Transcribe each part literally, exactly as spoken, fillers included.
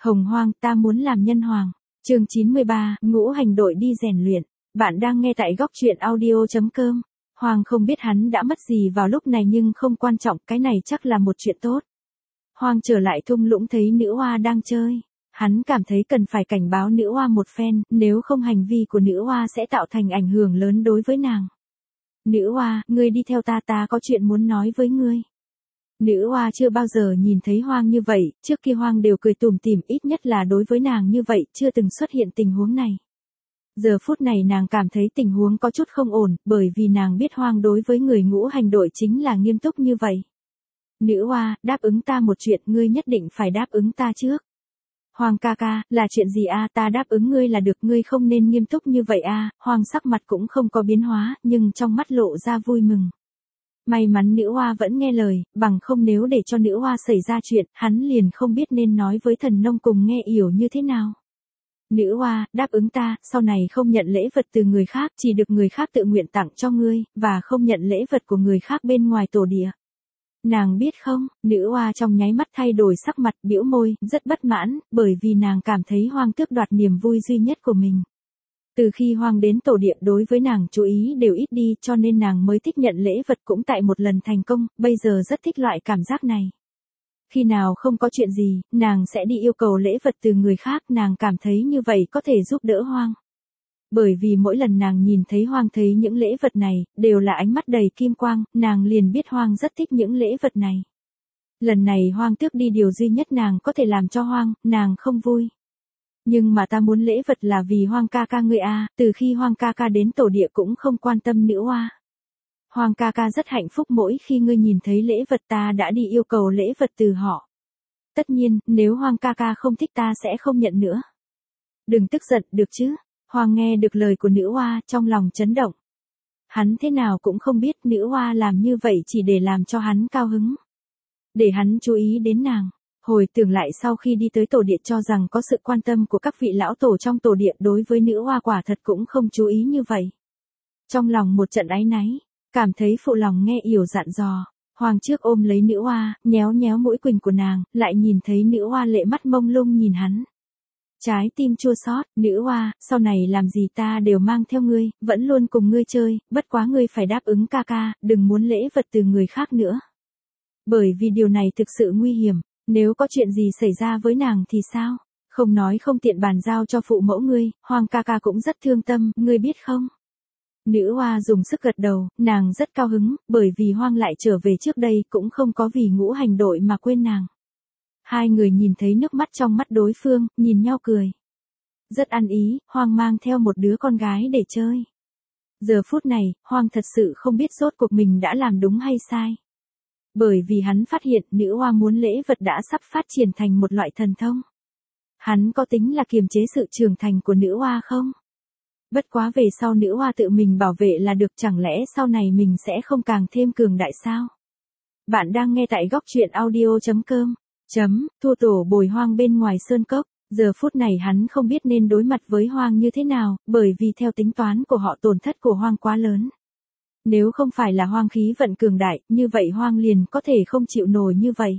Hồng Hoang, ta muốn làm nhân hoàng. Chương chín mươi ba, ngũ hành đội đi rèn luyện. Bạn đang nghe tại góc truyện audio chấm com. Hoàng không biết hắn đã mất gì vào lúc này nhưng không quan trọng, cái này chắc là một chuyện tốt. Hoàng trở lại thung lũng thấy nữ oa đang chơi. Hắn cảm thấy cần phải cảnh báo nữ oa một phen, nếu không hành vi của nữ oa sẽ tạo thành ảnh hưởng lớn đối với nàng. Nữ oa, ngươi đi theo ta, ta có chuyện muốn nói với ngươi. Nữ oa chưa bao giờ nhìn thấy Hoang như vậy, trước kia Hoang đều cười tủm tỉm, ít nhất là đối với nàng như vậy, chưa từng xuất hiện tình huống này. Giờ phút này nàng cảm thấy tình huống có chút không ổn, bởi vì nàng biết Hoang đối với người ngũ hành đội chính là nghiêm túc như vậy. Nữ oa, đáp ứng ta một chuyện, ngươi nhất định phải đáp ứng ta trước. Hoang ca ca, là chuyện gì a? Ta đáp ứng ngươi là được, ngươi không nên nghiêm túc như vậy a. Hoang sắc mặt cũng không có biến hóa, nhưng trong mắt lộ ra vui mừng. May mắn nữ oa vẫn nghe lời, bằng không nếu để cho nữ oa xảy ra chuyện, hắn liền không biết nên nói với thần nông cùng nghe yểu như thế nào. Nữ oa, đáp ứng ta, sau này không nhận lễ vật từ người khác, chỉ được người khác tự nguyện tặng cho ngươi, và không nhận lễ vật của người khác bên ngoài tổ địa. Nàng biết không, nữ oa trong nháy mắt thay đổi sắc mặt, bĩu môi, rất bất mãn, bởi vì nàng cảm thấy Hoang tước đoạt niềm vui duy nhất của mình. Từ khi Hoang đến tổ địa đối với nàng chú ý đều ít đi, cho nên nàng mới thích nhận lễ vật, cũng tại một lần thành công, bây giờ rất thích loại cảm giác này. Khi nào không có chuyện gì, nàng sẽ đi yêu cầu lễ vật từ người khác, nàng cảm thấy như vậy có thể giúp đỡ Hoang. Bởi vì mỗi lần nàng nhìn thấy Hoang thấy những lễ vật này, đều là ánh mắt đầy kim quang, nàng liền biết Hoang rất thích những lễ vật này. Lần này Hoang tước đi điều duy nhất nàng có thể làm cho Hoang, nàng không vui. Nhưng mà ta muốn lễ vật là vì Hoang ca ca ngươi a, từ khi Hoang ca ca đến tổ địa cũng không quan tâm nữ oa. Hoang ca ca rất hạnh phúc mỗi khi ngươi nhìn thấy lễ vật, ta đã đi yêu cầu lễ vật từ họ. Tất nhiên, nếu Hoang ca ca không thích ta sẽ không nhận nữa. Đừng tức giận, được chứ? Hoang nghe được lời của nữ oa, trong lòng chấn động. Hắn thế nào cũng không biết nữ oa làm như vậy chỉ để làm cho hắn cao hứng. Để hắn chú ý đến nàng. Hồi tưởng lại sau khi đi tới tổ địa cho rằng có sự quan tâm của các vị lão tổ trong tổ địa, đối với nữ oa quả thật cũng không chú ý như vậy. Trong lòng một trận áy náy, cảm thấy phụ lòng nghe yểu dặn dò. Hoàng trước ôm lấy nữ oa, nhéo nhéo mũi quỳnh của nàng, lại nhìn thấy nữ oa lệ mắt mông lung nhìn hắn. Trái tim chua xót, nữ oa, sau này làm gì ta đều mang theo ngươi, vẫn luôn cùng ngươi chơi, bất quá ngươi phải đáp ứng ca ca, đừng muốn lễ vật từ người khác nữa. Bởi vì điều này thực sự nguy hiểm, nếu có chuyện gì xảy ra với nàng thì sao? Không nói không tiện bàn giao cho phụ mẫu ngươi, Hoang ca ca cũng rất thương tâm, ngươi biết không? Nữ oa dùng sức gật đầu, nàng rất cao hứng, bởi vì Hoang lại trở về trước đây cũng không có vì ngũ hành đội mà quên nàng. Hai người nhìn thấy nước mắt trong mắt đối phương, nhìn nhau cười. Rất ăn ý, Hoang mang theo một đứa con gái để chơi. Giờ phút này, Hoang thật sự không biết rốt cuộc mình đã làm đúng hay sai. Bởi vì hắn phát hiện nữ oa muốn lễ vật đã sắp phát triển thành một loại thần thông. Hắn có tính là kiềm chế sự trưởng thành của nữ oa không? Bất quá về sau nữ oa tự mình bảo vệ là được, chẳng lẽ sau này mình sẽ không càng thêm cường đại sao? Bạn đang nghe tại góc truyện audio chấm com. Chấm, thua tổ bồi Hoang bên ngoài sơn cốc, giờ phút này hắn không biết nên đối mặt với Hoang như thế nào, bởi vì theo tính toán của họ tổn thất của Hoang quá lớn. Nếu không phải là Hoang khí vận cường đại, như vậy Hoang liền có thể không chịu nổi như vậy.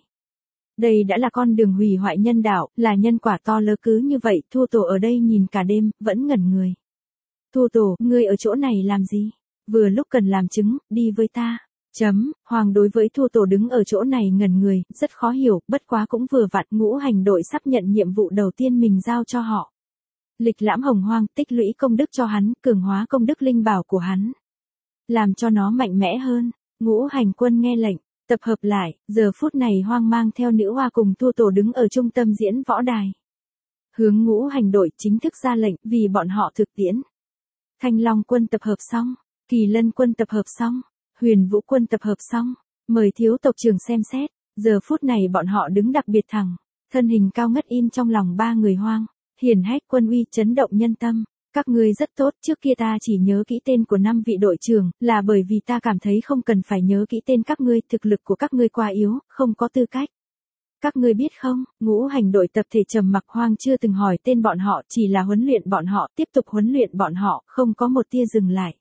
Đây đã là con đường hủy hoại nhân đạo, là nhân quả to lớn, cứ như vậy, thua tổ ở đây nhìn cả đêm, vẫn ngẩn người. Thua tổ, ngươi ở chỗ này làm gì? Vừa lúc cần làm chứng, đi với ta. Chấm, Hoàng đối với thua tổ đứng ở chỗ này ngẩn người, rất khó hiểu, bất quá cũng vừa vặn ngũ hành đội sắp nhận nhiệm vụ đầu tiên mình giao cho họ. Lịch lãm hồng hoang, tích lũy công đức cho hắn, cường hóa công đức linh bảo của hắn. Làm cho nó mạnh mẽ hơn, ngũ hành quân nghe lệnh, tập hợp lại, giờ phút này Hoang mang theo nữ oa cùng thua tổ đứng ở trung tâm diễn võ đài. Hướng ngũ hành đội chính thức ra lệnh, vì bọn họ thực tiễn. Thanh Long quân tập hợp xong, Kỳ Lân quân tập hợp xong, Huyền Vũ quân tập hợp xong, mời thiếu tộc trưởng xem xét, giờ phút này bọn họ đứng đặc biệt thẳng, thân hình cao ngất in trong lòng ba người Hoang, hiển hách quân uy chấn động nhân tâm. Các ngươi rất tốt, trước kia ta chỉ nhớ kỹ tên của năm vị đội trưởng, là bởi vì ta cảm thấy không cần phải nhớ kỹ tên các ngươi, thực lực của các ngươi quá yếu, không có tư cách. Các ngươi biết không, ngũ hành đội tập thể trầm mặc, Hoang chưa từng hỏi tên bọn họ, chỉ là huấn luyện bọn họ, tiếp tục huấn luyện bọn họ, không có một tia dừng lại.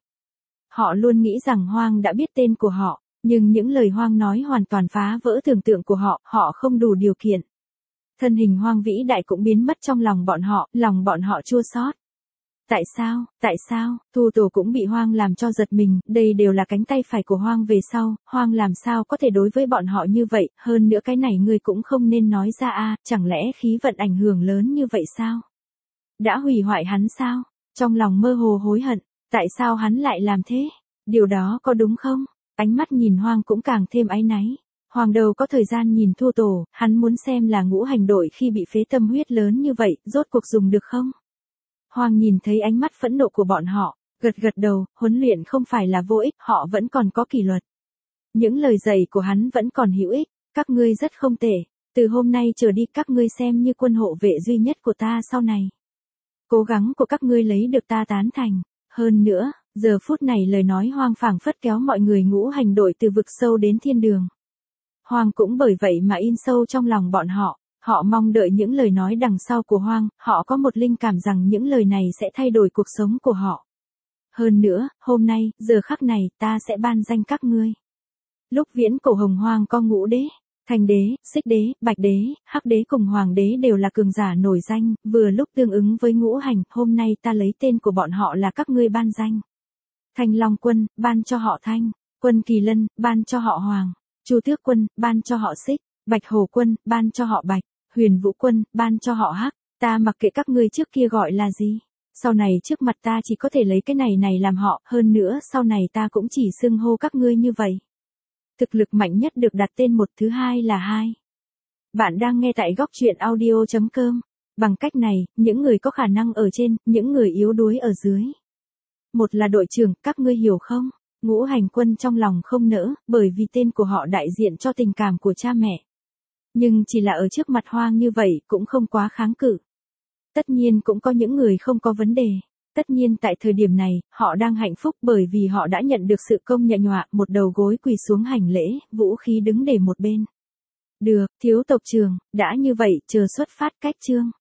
Họ luôn nghĩ rằng Hoang đã biết tên của họ, nhưng những lời Hoang nói hoàn toàn phá vỡ tưởng tượng của họ, họ không đủ điều kiện. Thân hình Hoang vĩ đại cũng biến mất trong lòng bọn họ, lòng bọn họ chua xót. Tại sao, tại sao, Thu Tổ cũng bị Hoang làm cho giật mình, đây đều là cánh tay phải của Hoang về sau, Hoang làm sao có thể đối với bọn họ như vậy, hơn nữa cái này ngươi cũng không nên nói ra a, chẳng lẽ khí vận ảnh hưởng lớn như vậy sao? Đã hủy hoại hắn sao? Trong lòng mơ hồ hối hận, tại sao hắn lại làm thế? Điều đó có đúng không? Ánh mắt nhìn Hoang cũng càng thêm áy náy. Hoàng đầu có thời gian nhìn Thu Tổ, hắn muốn xem là ngũ hành đội khi bị phế tâm huyết lớn như vậy, rốt cuộc dùng được không? Hoàng nhìn thấy ánh mắt phẫn nộ của bọn họ, gật gật đầu, huấn luyện không phải là vô ích, họ vẫn còn có kỷ luật. Những lời dạy của hắn vẫn còn hữu ích, các ngươi rất không tệ, từ hôm nay trở đi các ngươi xem như quân hộ vệ duy nhất của ta sau này. Cố gắng của các ngươi lấy được ta tán thành, hơn nữa, giờ phút này lời nói Hoang phảng phất kéo mọi người ngũ hành đội từ vực sâu đến thiên đường. Hoang cũng bởi vậy mà in sâu trong lòng bọn họ, họ mong đợi những lời nói đằng sau của Hoang, họ có một linh cảm rằng những lời này sẽ thay đổi cuộc sống của họ. Hơn nữa, hôm nay, giờ khắc này, ta sẽ ban danh các ngươi. Lúc viễn cổ hồng hoang có ngũ đế, thanh đế, xích đế, bạch đế, hắc đế cùng hoàng đế đều là cường giả nổi danh, vừa lúc tương ứng với ngũ hành, hôm nay ta lấy tên của bọn họ là các ngươi ban danh. Thanh Long Quân, ban cho họ Thanh, Quân Kỳ Lân, ban cho họ Hoàng, Chu Tước Quân, ban cho họ Xích, Bạch Hổ Quân, ban cho họ Bạch, Huyền Vũ Quân, ban cho họ Hắc, ta mặc kệ các ngươi trước kia gọi là gì. Sau này trước mặt ta chỉ có thể lấy cái này này làm họ, hơn nữa sau này ta cũng chỉ xưng hô các ngươi như vậy. Thực lực mạnh nhất được đặt tên một, thứ hai là hai. Bạn đang nghe tại góc truyện audio chấm com. Bằng cách này, những người có khả năng ở trên, những người yếu đuối ở dưới. Một là đội trưởng, các ngươi hiểu không? Ngũ hành quân trong lòng không nỡ, bởi vì tên của họ đại diện cho tình cảm của cha mẹ. Nhưng chỉ là ở trước mặt Hoang như vậy cũng không quá kháng cự. Tất nhiên cũng có những người không có vấn đề. Tất nhiên tại thời điểm này, họ đang hạnh phúc bởi vì họ đã nhận được sự công nhận nhọa, một đầu gối quỳ xuống hành lễ, vũ khí đứng để một bên. Được, thiếu tộc trưởng, đã như vậy, chờ xuất phát cách chương.